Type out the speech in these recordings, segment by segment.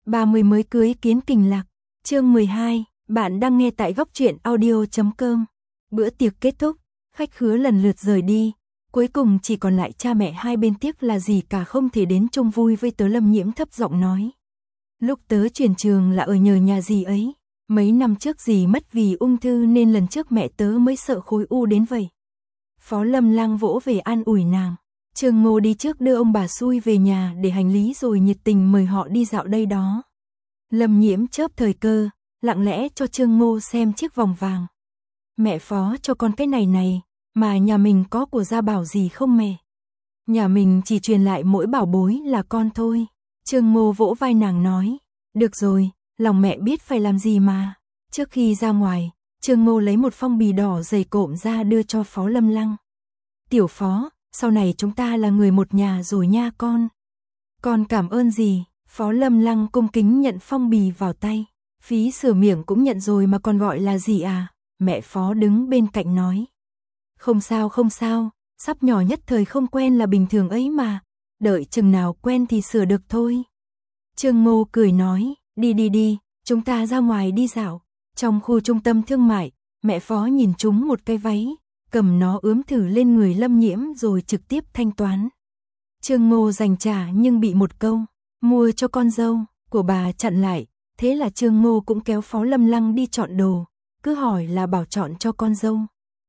30 mới cưới kiến kình lạc. Chương 12, bạn đang nghe tại góc truyện audio.com. Bữa tiệc kết thúc, khách khứa lần lượt rời đi, cuối cùng chỉ còn lại cha mẹ hai bên, tiếc là gì cả không thể đến chung vui với tớ. Lâm Nhiễm thấp giọng nói. Lúc tớ chuyển trường là ở nhờ nhà dì ấy, mấy năm trước dì mất vì ung thư nên lần trước mẹ tớ mới sợ khối u đến vậy. Phó Lâm Lang vỗ về an ủi nàng. Trương Ngô đi trước đưa ông bà xui về nhà để hành lý rồi nhiệt tình mời họ đi dạo đây đó. Lâm Nhiễm chớp thời cơ, lặng lẽ cho Trương Ngô xem chiếc vòng vàng. Mẹ Phó cho con cái này, mà nhà mình có của gia bảo gì không mẹ? Nhà mình chỉ truyền lại mỗi bảo bối là con thôi. Trương Ngô vỗ vai nàng nói, được rồi, lòng mẹ biết phải làm gì mà. Trước khi ra ngoài, Trương Ngô lấy một phong bì đỏ dày cộm ra đưa cho Phó Lâm Lăng. Tiểu Phó, sau này chúng ta là người một nhà rồi nha con. Con cảm ơn dì. Phó Lâm Lăng cung kính nhận phong bì vào tay. Phí sửa miệng cũng nhận rồi mà còn gọi là gì à? Mẹ Phó đứng bên cạnh nói. Không sao, sắp nhỏ nhất thời không quen là bình thường ấy mà. Đợi chừng nào quen thì sửa được thôi. Trương Ngô cười nói, đi, chúng ta ra ngoài đi dạo. Trong khu trung tâm thương mại, mẹ Phó nhìn chúng một cái váy, cầm nó ướm thử lên người Lâm Nhiễm rồi trực tiếp thanh toán. Trương Ngô giành trả nhưng bị một câu, mua cho con dâu, của bà chặn lại, thế là Trương Ngô cũng kéo Phó Lâm Lăng đi chọn đồ, cứ hỏi là bảo chọn cho con dâu.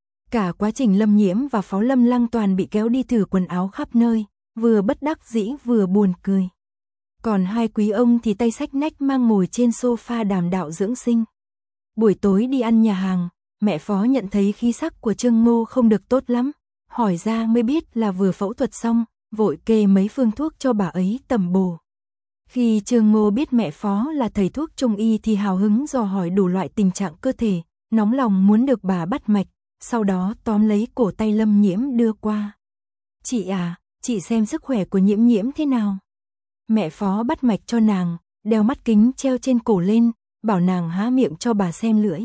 Cả quá trình Lâm Nhiễm và Phó Lâm Lăng toàn bị kéo đi thử quần áo khắp nơi, vừa bất đắc dĩ vừa buồn cười. Còn hai quý ông thì tay xách nách mang ngồi trên sofa đàm đạo dưỡng sinh. Buổi tối đi ăn nhà hàng, mẹ Phó nhận thấy khí sắc của Trương Ngô không được tốt lắm, hỏi ra mới biết là vừa phẫu thuật xong, vội kê mấy phương thuốc cho bà ấy tầm bổ. Khi Trương Ngô biết mẹ Phó là thầy thuốc trung y thì hào hứng dò hỏi đủ loại tình trạng cơ thể, nóng lòng muốn được bà bắt mạch, sau đó tóm lấy cổ tay Lâm Nhiễm đưa qua. Chị à, chị xem sức khỏe của Nhiễm thế nào? Mẹ Phó bắt mạch cho nàng, đeo mắt kính treo trên cổ lên, bảo nàng há miệng cho bà xem lưỡi.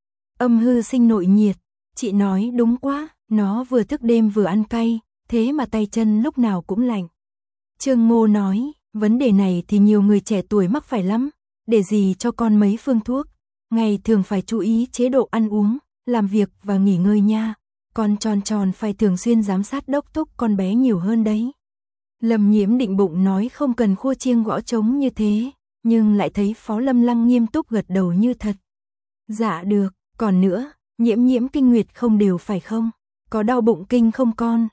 Âm hư sinh nội nhiệt, chị nói đúng quá, nó vừa thức đêm vừa ăn cay, thế mà tay chân lúc nào cũng lạnh. Trương Ngô nói, vấn đề này thì nhiều người trẻ tuổi mắc phải lắm, để dì cho con mấy phương thuốc, ngày thường phải chú ý chế độ ăn uống, làm việc và nghỉ ngơi nha, con tròn phải thường xuyên giám sát đốc thúc con bé nhiều hơn đấy. Lâm Nhiễm định bụng nói không cần khua chiêng gõ trống như thế, nhưng lại thấy Phó Lâm Lăng nghiêm túc gật đầu như thật. Dạ được, còn nữa, Nhiễm kinh nguyệt không đều phải không? Có đau bụng kinh không con?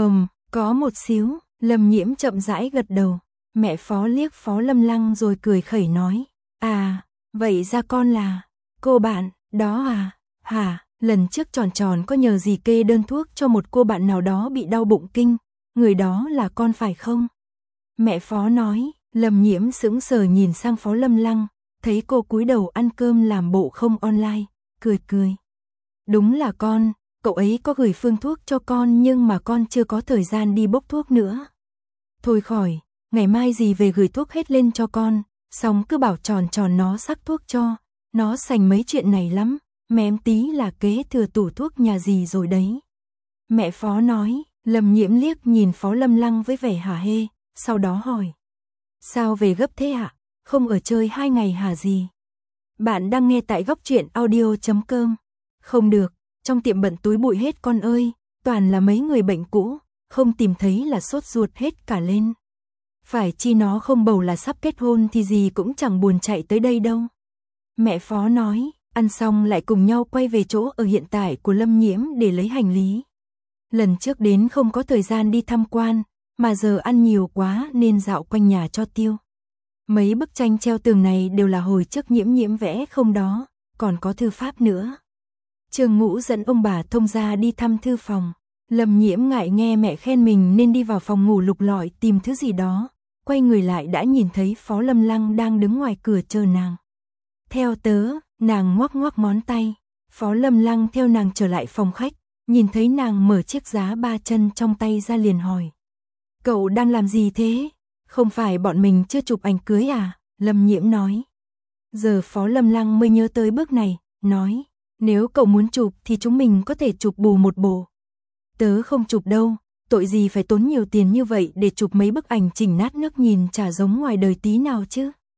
Có một xíu. Lâm Nhiễm chậm rãi gật đầu. Mẹ Phó liếc Phó Lâm Lăng rồi cười khẩy nói. À, vậy ra con là cô bạn, đó à? Hả, lần trước tròn có nhờ dì kê đơn thuốc cho một cô bạn nào đó bị đau bụng kinh, người đó là con phải không? Mẹ Phó nói. Lâm Nhiễm sững sờ nhìn sang Phó Lâm Lăng, thấy cô cúi đầu ăn cơm làm bộ không online, cười. Đúng là con, cậu ấy có gửi phương thuốc cho con nhưng mà con chưa có thời gian đi bốc thuốc nữa. Thôi khỏi, ngày mai dì về gửi thuốc hết lên cho con, xong cứ bảo tròn nó sắc thuốc cho, nó sành mấy chuyện này lắm, mém tí là kế thừa tủ thuốc nhà dì rồi đấy. Mẹ Phó nói. Lâm Nhiễm liếc nhìn Phó Lâm Lăng với vẻ hả hê, sau đó hỏi. Sao về gấp thế ạ? Không ở chơi 2 ngày hả gì? Bạn đang nghe tại góc truyện audio.com. Không được, trong tiệm bận túi bụi hết con ơi, toàn là mấy người bệnh cũ, không tìm thấy là sốt ruột hết cả lên. Phải chi nó không bầu là sắp kết hôn thì gì cũng chẳng buồn chạy tới đây đâu. Mẹ Phó nói, ăn xong lại cùng nhau quay về chỗ ở hiện tại của Lâm Nhiễm để lấy hành lý. Lần trước đến không có thời gian đi tham quan, mà giờ ăn nhiều quá nên dạo quanh nhà cho tiêu. Mấy bức tranh treo tường này đều là hồi trước Nhiễm vẽ không đó, còn có thư pháp nữa. Trương Ngũ dẫn ông bà thông gia đi thăm thư phòng. Lâm Nhiễm ngại nghe mẹ khen mình nên đi vào phòng ngủ lục lọi tìm thứ gì đó, quay người lại đã nhìn thấy Phó Lâm Lăng đang đứng ngoài cửa chờ nàng. Theo tớ, nàng ngoắc ngón tay. Phó Lâm Lăng theo nàng trở lại phòng khách, nhìn thấy nàng mở chiếc giá 3 chân trong tay ra liền hỏi. Cậu đang làm gì thế? Không phải bọn mình chưa chụp ảnh cưới à? Lâm Nhiễm nói. Giờ Phó Lâm Lăng mới nhớ tới bước này, nói. Nếu cậu muốn chụp thì chúng mình có thể chụp bù một bộ. Tớ không chụp đâu, tội gì phải tốn nhiều tiền như vậy để chụp mấy bức ảnh chỉnh nát nước nhìn chả giống ngoài đời tí nào chứ.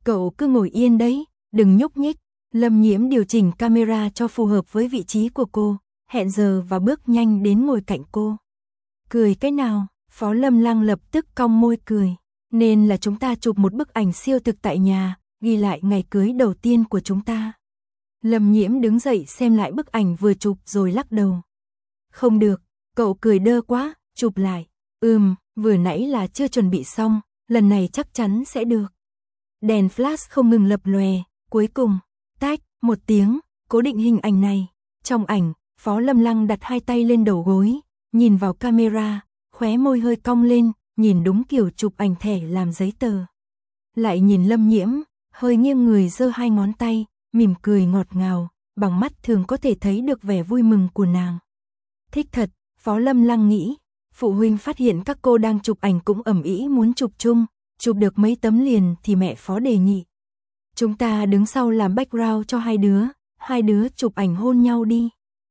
Cậu cứ ngồi yên đấy, đừng nhúc nhích. Lâm Nhiễm điều chỉnh camera cho phù hợp với vị trí của cô, hẹn giờ và bước nhanh đến ngồi cạnh cô. Cười cái nào? Phó Lâm Lăng lập tức cong môi cười. Nên là chúng ta chụp một bức ảnh siêu thực tại nhà, ghi lại ngày cưới đầu tiên của chúng ta. Lâm Nhiễm đứng dậy xem lại bức ảnh vừa chụp rồi lắc đầu. Không được, cậu cười đơ quá, chụp lại. Vừa nãy là chưa chuẩn bị xong, lần này chắc chắn sẽ được. Đèn flash không ngừng lập lòe, cuối cùng, tách, một tiếng, cố định hình ảnh này. Trong ảnh, Phó Lâm Lăng đặt hai tay lên đầu gối, nhìn vào camera, khóe môi hơi cong lên, nhìn đúng kiểu chụp ảnh thẻ làm giấy tờ. Lại nhìn Lâm Nhiễm, hơi nghiêng người giơ hai ngón tay, mỉm cười ngọt ngào, bằng mắt thường có thể thấy được vẻ vui mừng của nàng. Thích thật, Phó Lâm Lăng nghĩ. Phụ huynh phát hiện các cô đang chụp ảnh cũng ầm ĩ muốn chụp chung, chụp được mấy tấm liền thì mẹ Phó đề nghị. Chúng ta đứng sau làm background cho hai đứa chụp ảnh hôn nhau đi.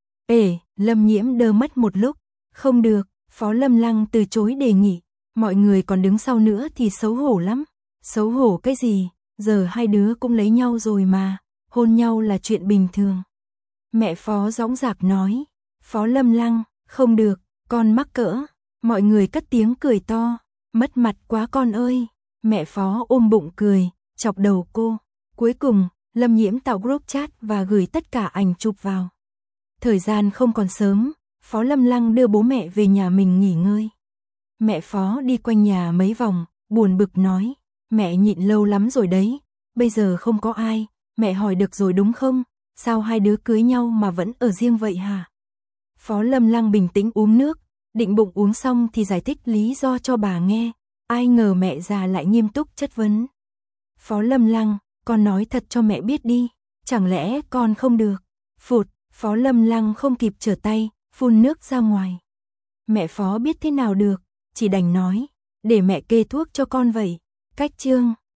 Lâm Nhiễm đơ mắt một lúc, không được, Phó Lâm Lăng từ chối đề nghị, mọi người còn đứng sau nữa thì xấu hổ lắm. Xấu hổ cái gì, giờ hai đứa cũng lấy nhau rồi mà, hôn nhau là chuyện bình thường. Mẹ Phó dõng dạc nói, Phó Lâm Lăng, không được, con mắc cỡ. Mọi người cất tiếng cười to, mất mặt quá con ơi. Mẹ Phó ôm bụng cười, chọc đầu cô. Cuối cùng, Lâm Nhiễm tạo group chat và gửi tất cả ảnh chụp vào. Thời gian không còn sớm, Phó Lâm Lăng đưa bố mẹ về nhà mình nghỉ ngơi. Mẹ Phó đi quanh nhà mấy vòng, buồn bực nói, mẹ nhịn lâu lắm rồi đấy, bây giờ không có ai, mẹ hỏi được rồi đúng không, sao hai đứa cưới nhau mà vẫn ở riêng vậy hả? Phó Lâm Lăng bình tĩnh uống nước, định bụng uống xong thì giải thích lý do cho bà nghe, ai ngờ mẹ già lại nghiêm túc chất vấn. Phó Lâm Lăng, con nói thật cho mẹ biết đi, chẳng lẽ con không được? Phụt, Phó Lâm Lăng không kịp trở tay, phun nước ra ngoài. Mẹ Phó biết thế nào được, chỉ đành nói, để mẹ kê thuốc cho con vậy. Cách chương